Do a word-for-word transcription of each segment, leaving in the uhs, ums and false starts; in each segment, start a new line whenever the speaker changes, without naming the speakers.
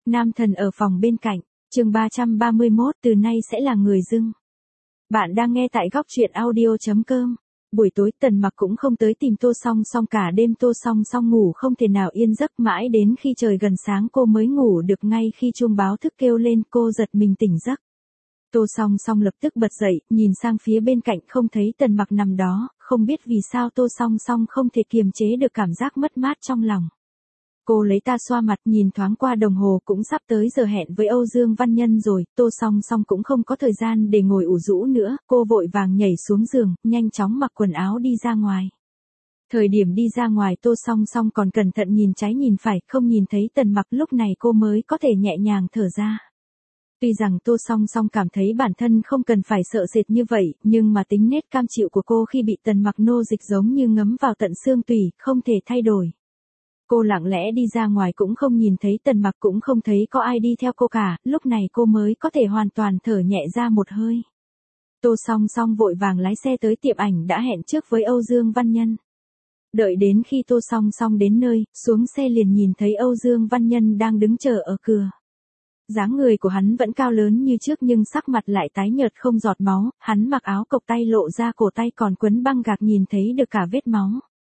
Nam thần ở phòng bên cạnh, chương ba trăm ba mươi mốt từ nay sẽ là người dưng. Bạn đang nghe tại góc truyện audio.com. Buổi tối Tần Mặc cũng không tới tìm Tô Song Song cả đêm, Tô Song Song ngủ không thể nào yên giấc, mãi đến khi trời gần sáng cô mới ngủ được. Ngay khi chuông báo thức kêu lên cô giật mình tỉnh giấc. Tô Song Song lập tức bật dậy, nhìn sang phía bên cạnh không thấy Tần Mặc nằm đó, không biết vì sao Tô Song Song không thể kiềm chế được cảm giác mất mát trong lòng. Cô lấy ta xoa mặt, nhìn thoáng qua đồng hồ cũng sắp tới giờ hẹn với Âu Dương Văn Nhân rồi. Tô Song Song cũng không có thời gian để ngồi ủ rũ nữa, cô vội vàng nhảy xuống giường, nhanh chóng mặc quần áo đi ra ngoài. Thời điểm đi ra ngoài Tô Song Song còn cẩn thận nhìn trái nhìn phải, không nhìn thấy Tần Mặc, lúc này cô mới có thể nhẹ nhàng thở ra. Tuy rằng Tô Song Song cảm thấy bản thân không cần phải sợ sệt như vậy, nhưng mà tính nết cam chịu của cô khi bị Tần Mặc nô dịch giống như ngấm vào tận xương tủy, không thể thay đổi. Cô lặng lẽ đi ra ngoài cũng không nhìn thấy Tần Mặc, cũng không thấy có ai đi theo cô cả, lúc này cô mới có thể hoàn toàn thở nhẹ ra một hơi. Tô Song Song vội vàng lái xe tới tiệm ảnh đã hẹn trước với Âu Dương Văn Nhân. Đợi đến khi Tô Song Song đến nơi, xuống xe liền nhìn thấy Âu Dương Văn Nhân đang đứng chờ ở cửa. Dáng người của hắn vẫn cao lớn như trước nhưng sắc mặt lại tái nhợt không giọt máu, hắn mặc áo cộc tay lộ ra cổ tay còn quấn băng gạc nhìn thấy được cả vết máu.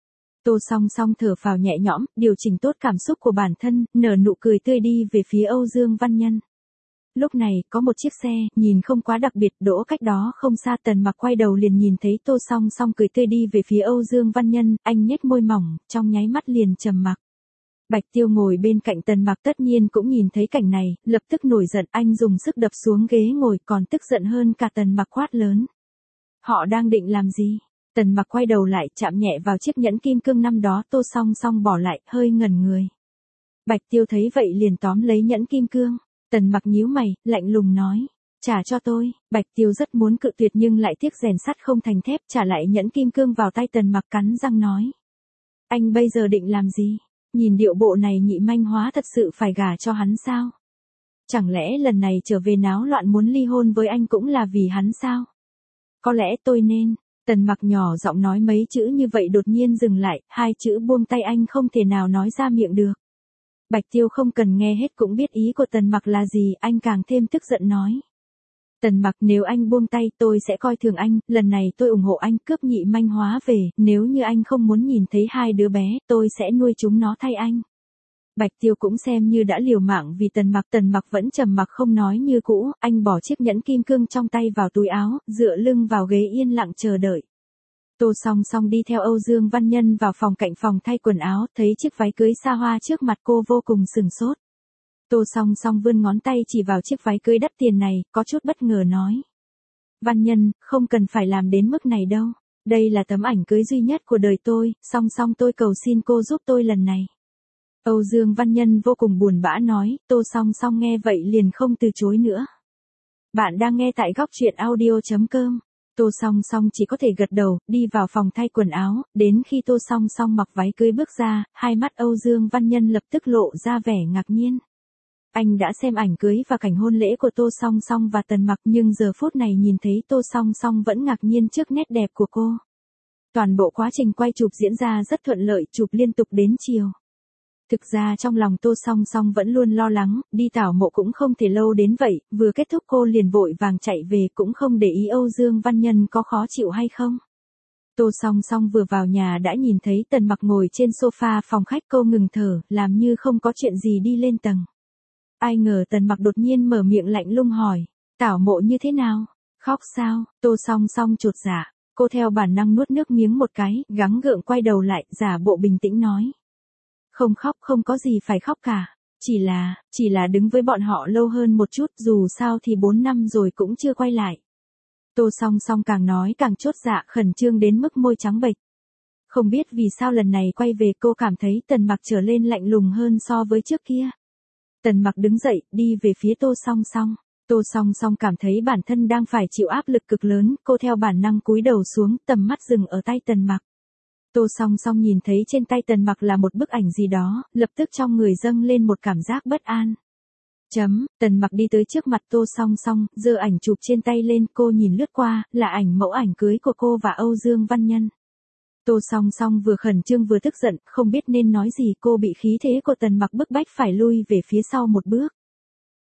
Tô Song Song thở phào nhẹ nhõm, điều chỉnh tốt cảm xúc của bản thân, nở nụ cười tươi đi về phía Âu Dương Văn Nhân. Lúc này, có một chiếc xe, nhìn không quá đặc biệt, đỗ cách đó không xa. Tần Mặc quay đầu liền nhìn thấy Tô Song Song cười tươi đi về phía Âu Dương Văn Nhân, anh nhếch môi mỏng, trong nháy mắt liền trầm mặc. Bạch Tiêu ngồi bên cạnh Tần Mặc tất nhiên cũng nhìn thấy cảnh này, lập tức nổi giận, anh dùng sức đập xuống ghế ngồi, còn tức giận hơn cả Tần Mặc quát lớn. Họ đang định làm gì? Tần Mặc quay đầu lại, chạm nhẹ vào chiếc nhẫn kim cương năm đó Tô Song Song bỏ lại, hơi ngẩn người. Bạch Tiêu thấy vậy liền tóm lấy nhẫn kim cương. Tần Mặc nhíu mày, lạnh lùng nói, trả cho tôi. Bạch Tiêu rất muốn cự tuyệt nhưng lại tiếc rèn sắt không thành thép, trả lại nhẫn kim cương vào tay Tần Mặc, cắn răng nói. Anh bây giờ định làm gì? Nhìn điệu bộ này nhị manh hóa thật sự phải gả cho hắn sao? Chẳng lẽ lần này trở về náo loạn muốn ly hôn với anh cũng là vì hắn sao? Có lẽ tôi nên... Tần Mặc nhỏ giọng nói mấy chữ như vậy đột nhiên dừng lại, hai chữ buông tay anh không thể nào nói ra miệng được. Bạch Tiêu không cần nghe hết cũng biết ý của Tần Mặc là gì, anh càng thêm tức giận nói. Tần Mặc, nếu anh buông tay tôi sẽ coi thường anh, lần này tôi ủng hộ anh cướp nhị manh hóa về, nếu như anh không muốn nhìn thấy hai đứa bé, tôi sẽ nuôi chúng nó thay anh. Bạch Tiêu cũng xem như đã liều mạng vì Tần Mặc. Tần Mặc vẫn trầm mặc không nói như cũ, anh bỏ chiếc nhẫn kim cương trong tay vào túi áo, dựa lưng vào ghế yên lặng chờ đợi. Tô Song Song đi theo Âu Dương Văn Nhân vào phòng cạnh phòng thay quần áo, thấy chiếc váy cưới xa hoa trước mặt cô vô cùng sừng sốt. Tô Song Song vươn ngón tay chỉ vào chiếc váy cưới đắt tiền này, có chút bất ngờ nói. Văn Nhân, không cần phải làm đến mức này đâu, đây là tấm ảnh cưới duy nhất của đời tôi, Song Song tôi cầu xin cô giúp tôi lần này. Âu Dương Văn Nhân vô cùng buồn bã nói, Tô Song Song nghe vậy liền không từ chối nữa. Bạn đang nghe tại góc truyện audio.com. Tô Song Song chỉ có thể gật đầu, đi vào phòng thay quần áo, đến khi Tô Song Song mặc váy cưới bước ra, hai mắt Âu Dương Văn Nhân lập tức lộ ra vẻ ngạc nhiên. Anh đã xem ảnh cưới và cảnh hôn lễ của Tô Song Song và Tần Mặc nhưng giờ phút này nhìn thấy Tô Song Song vẫn ngạc nhiên trước nét đẹp của cô. Toàn bộ quá trình quay chụp diễn ra rất thuận lợi, chụp liên tục đến chiều. Thực ra trong lòng Tô Song Song vẫn luôn lo lắng, đi tảo mộ cũng không thể lâu đến vậy, vừa kết thúc cô liền vội vàng chạy về cũng không để ý Âu Dương Văn Nhân có khó chịu hay không. Tô Song Song vừa vào nhà đã nhìn thấy Tần Mặc ngồi trên sofa phòng khách, cô ngừng thở, làm như không có chuyện gì đi lên tầng. Ai ngờ Tần Mặc đột nhiên mở miệng lạnh lùng hỏi, tảo mộ như thế nào? Khóc sao? Tô Song Song chột dạ, cô theo bản năng nuốt nước miếng một cái, gắng gượng quay đầu lại, giả bộ bình tĩnh nói. Không khóc, không có gì phải khóc cả, chỉ là, chỉ là đứng với bọn họ lâu hơn một chút, dù sao thì bốn năm rồi cũng chưa quay lại. Tô Song Song càng nói càng chốt dạ, khẩn trương đến mức môi trắng bệch. Không biết vì sao lần này quay về cô cảm thấy Tần Mặc trở lên lạnh lùng hơn so với trước kia. Tần Mặc đứng dậy, đi về phía Tô Song Song. Tô Song Song cảm thấy bản thân đang phải chịu áp lực cực lớn, cô theo bản năng cúi đầu xuống, tầm mắt dừng ở tay Tần Mặc. Tô Song Song nhìn thấy trên tay Tần Mặc là một bức ảnh gì đó, lập tức trong người dâng lên một cảm giác bất an. Chấm, Tần Mặc đi tới trước mặt Tô Song Song, giơ ảnh chụp trên tay lên, cô nhìn lướt qua, là ảnh mẫu ảnh cưới của cô và Âu Dương Văn Nhân. Tô Song Song vừa khẩn trương vừa tức giận, không biết nên nói gì, cô bị khí thế của Tần Mặc bức bách phải lui về phía sau một bước.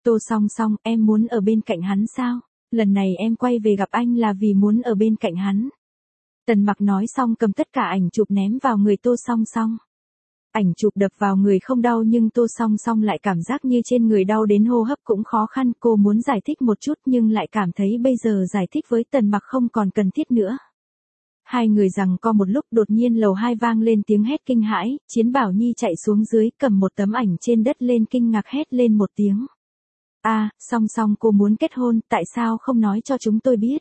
Tô Song Song, em muốn ở bên cạnh hắn sao? Lần này em quay về gặp anh là vì muốn ở bên cạnh hắn. Tần Mặc nói xong cầm tất cả ảnh chụp ném vào người Tô Song Song. Ảnh chụp đập vào người không đau nhưng Tô Song Song lại cảm giác như trên người đau đến hô hấp cũng khó khăn. Cô muốn giải thích một chút nhưng lại cảm thấy bây giờ giải thích với Tần Mặc không còn cần thiết nữa. Hai người giằng co một lúc đột nhiên lầu hai vang lên tiếng hét kinh hãi, Chiến Bảo Nhi chạy xuống dưới cầm một tấm ảnh trên đất lên kinh ngạc hét lên một tiếng. À, Song Song cô muốn kết hôn, tại sao không nói cho chúng tôi biết?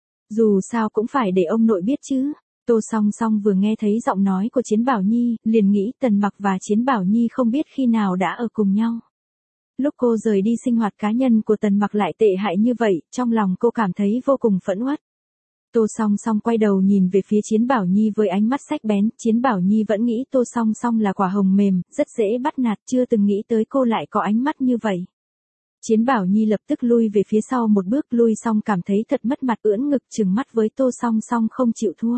Dù sao cũng phải để ông nội biết chứ. Tô Song Song vừa nghe thấy giọng nói của Chiến Bảo Nhi, liền nghĩ Tần Mặc và Chiến Bảo Nhi không biết khi nào đã ở cùng nhau. Lúc cô rời đi sinh hoạt cá nhân của Tần Mặc lại tệ hại như vậy, trong lòng cô cảm thấy vô cùng phẫn uất. Tô Song Song quay đầu nhìn về phía Chiến Bảo Nhi với ánh mắt sắc bén, Chiến Bảo Nhi vẫn nghĩ Tô Song Song là quả hồng mềm, rất dễ bắt nạt, chưa từng nghĩ tới cô lại có ánh mắt như vậy. Chiến Bảo Nhi lập tức lui về phía sau một bước, lui xong cảm thấy thật mất mặt, ưỡn ngực trừng mắt với Tô Song Song không chịu thua.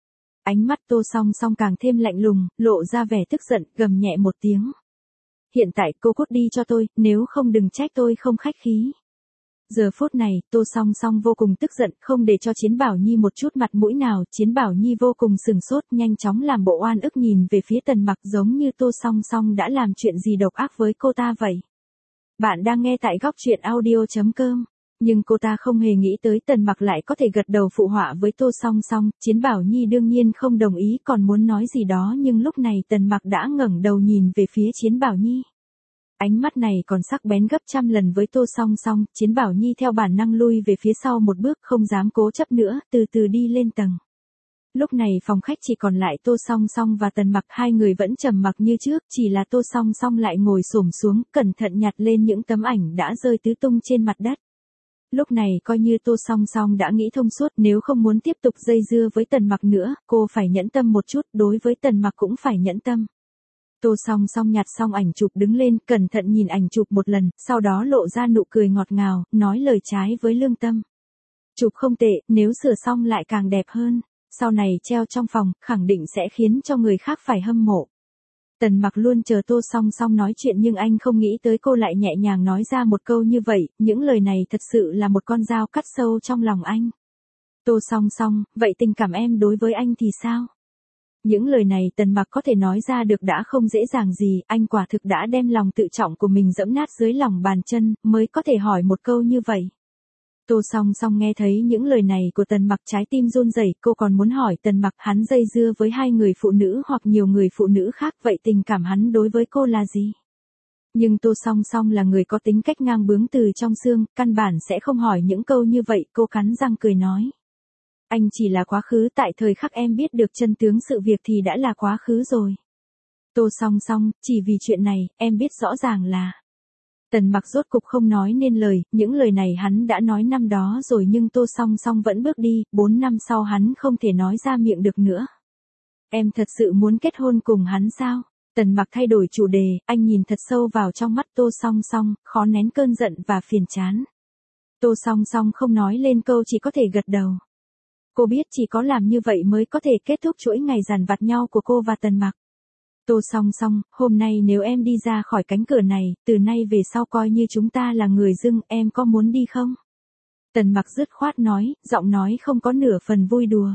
Ánh mắt Tô Song Song càng thêm lạnh lùng, lộ ra vẻ tức giận, gầm nhẹ một tiếng. Hiện tại cô cút đi cho tôi, nếu không đừng trách tôi không khách khí. Giờ phút này, Tô Song Song vô cùng tức giận, không để cho Chiến Bảo Nhi một chút mặt mũi nào, Chiến Bảo Nhi vô cùng sừng sốt, nhanh chóng làm bộ oan ức nhìn về phía Tần Mặc giống như Tô Song Song đã làm chuyện gì độc ác với cô ta vậy. Bạn đang nghe tại góc truyện audio chấm com. Nhưng cô ta không hề nghĩ tới Tần Mặc lại có thể gật đầu phụ họa với Tô Song Song, Chiến Bảo Nhi đương nhiên không đồng ý còn muốn nói gì đó nhưng lúc này Tần Mặc đã ngẩng đầu nhìn về phía Chiến Bảo Nhi. Ánh mắt này còn sắc bén gấp trăm lần với Tô Song Song, Chiến Bảo Nhi theo bản năng lui về phía sau một bước không dám cố chấp nữa, từ từ đi lên tầng. Lúc này phòng khách chỉ còn lại Tô Song Song và Tần Mặc, hai người vẫn trầm mặc như trước, chỉ là Tô Song Song lại ngồi xổm xuống, cẩn thận nhặt lên những tấm ảnh đã rơi tứ tung trên mặt đất. Lúc này coi như Tô Song Song đã nghĩ thông suốt, nếu không muốn tiếp tục dây dưa với Tần Mặc nữa, cô phải nhẫn tâm một chút, đối với Tần Mặc cũng phải nhẫn tâm. Tô Song Song nhặt xong ảnh chụp đứng lên, cẩn thận nhìn ảnh chụp một lần, sau đó lộ ra nụ cười ngọt ngào, nói lời trái với lương tâm. Chụp không tệ, nếu sửa xong lại càng đẹp hơn, sau này treo trong phòng, khẳng định sẽ khiến cho người khác phải hâm mộ. Tần Mặc luôn chờ Tô Song Song nói chuyện nhưng anh không nghĩ tới cô lại nhẹ nhàng nói ra một câu như vậy, những lời này thật sự là một con dao cắt sâu trong lòng anh. Tô Song Song, vậy tình cảm em đối với anh thì sao? Những lời này Tần Mặc có thể nói ra được đã không dễ dàng gì, anh quả thực đã đem lòng tự trọng của mình dẫm nát dưới lòng bàn chân, mới có thể hỏi một câu như vậy. Tô Song Song nghe thấy những lời này của Tần Mặc trái tim run rẩy, cô còn muốn hỏi Tần Mặc hắn dây dưa với hai người phụ nữ hoặc nhiều người phụ nữ khác, vậy tình cảm hắn đối với cô là gì? Nhưng Tô Song Song là người có tính cách ngang bướng từ trong xương, căn bản sẽ không hỏi những câu như vậy, cô cắn răng cười nói. Anh chỉ là quá khứ, tại thời khắc em biết được chân tướng sự việc thì đã là quá khứ rồi. Tô Song Song, chỉ vì chuyện này, em biết rõ ràng là... Tần Mặc rốt cục không nói nên lời, những lời này hắn đã nói năm đó rồi nhưng Tô Song Song vẫn bước đi, bốn năm sau hắn không thể nói ra miệng được nữa. Em thật sự muốn kết hôn cùng hắn sao? Tần Mặc thay đổi chủ đề, anh nhìn thật sâu vào trong mắt Tô Song Song, khó nén cơn giận và phiền chán. Tô Song Song không nói lên câu, chỉ có thể gật đầu. Cô biết chỉ có làm như vậy mới có thể kết thúc chuỗi ngày dằn vặt nhau của cô và Tần Mặc. Tô Song Song, hôm nay nếu em đi ra khỏi cánh cửa này, từ nay về sau coi như chúng ta là người dưng, em có muốn đi không? Tần Mặc dứt khoát nói, giọng nói không có nửa phần vui đùa.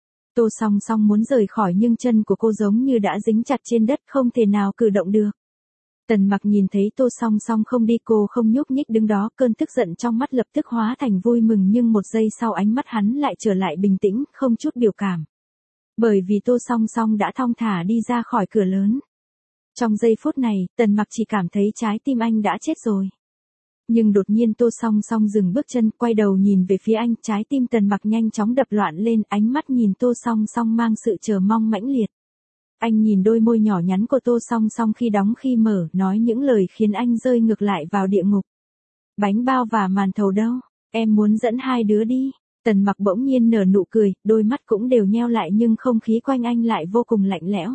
Tô Song Song muốn rời khỏi nhưng chân của cô giống như đã dính chặt trên đất, không thể nào cử động được. Tần Mặc nhìn thấy Tô Song Song không đi, cô không nhúc nhích đứng đó, cơn tức giận trong mắt lập tức hóa thành vui mừng nhưng một giây sau ánh mắt hắn lại trở lại bình tĩnh, không chút biểu cảm. Bởi vì Tô Song Song đã thong thả đi ra khỏi cửa lớn. Trong giây phút này, Tần Mặc chỉ cảm thấy trái tim anh đã chết rồi. Nhưng đột nhiên Tô Song Song dừng bước chân, quay đầu nhìn về phía anh, trái tim Tần Mặc nhanh chóng đập loạn lên, ánh mắt nhìn Tô Song Song mang sự chờ mong mãnh liệt. Anh nhìn đôi môi nhỏ nhắn của Tô Song Song khi đóng khi mở, nói những lời khiến anh rơi ngược lại vào địa ngục. Bánh bao và màn thầu đâu? Em muốn dẫn hai đứa đi. Tần Mặc bỗng nhiên nở nụ cười, đôi mắt cũng đều nheo lại nhưng không khí quanh anh lại vô cùng lạnh lẽo.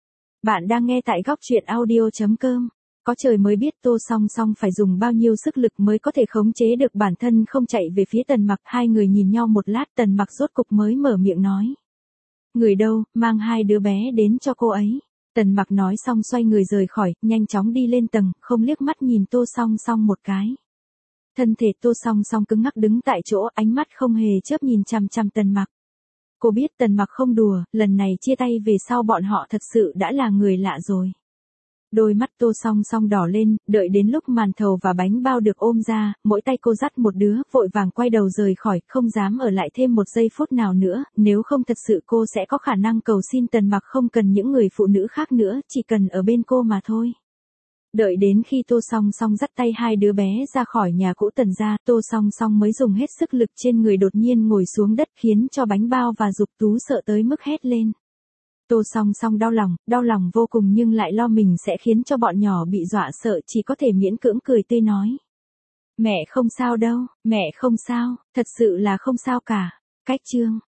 Bạn đang nghe tại góc truyện audio chấm com. Có trời mới biết Tô Song Song phải dùng bao nhiêu sức lực mới có thể khống chế được bản thân không chạy về phía Tần Mặc. Hai người nhìn nhau một lát, Tần Mặc rốt cục mới mở miệng nói. Người đâu, mang hai đứa bé đến cho cô ấy. Tần Mặc nói xong xoay người rời khỏi, nhanh chóng đi lên tầng, không liếc mắt nhìn Tô Song Song một cái. Thân thể Tô Song Song cứng ngắc đứng tại chỗ, ánh mắt không hề chớp nhìn chằm chằm Tần Mặc. Cô biết Tần Mặc không đùa, lần này chia tay về sau bọn họ thật sự đã là người lạ rồi. Đôi mắt Tô Song Song đỏ lên, đợi đến lúc màn thầu và bánh bao được ôm ra, mỗi tay cô dắt một đứa, vội vàng quay đầu rời khỏi, không dám ở lại thêm một giây phút nào nữa, nếu không thật sự cô sẽ có khả năng cầu xin Tần Mặc không cần những người phụ nữ khác nữa, chỉ cần ở bên cô mà thôi. Đợi đến khi Tô Song Song dắt tay hai đứa bé ra khỏi nhà cũ Tần gia, Tô Song Song mới dùng hết sức lực trên người đột nhiên ngồi xuống đất khiến cho bánh bao và Dục Tú sợ tới mức hét lên. Tô Song Song đau lòng, đau lòng vô cùng nhưng lại lo mình sẽ khiến cho bọn nhỏ bị dọa sợ, chỉ có thể miễn cưỡng cười tươi nói. Mẹ không sao đâu, mẹ không sao, thật sự là không sao cả. Cách chương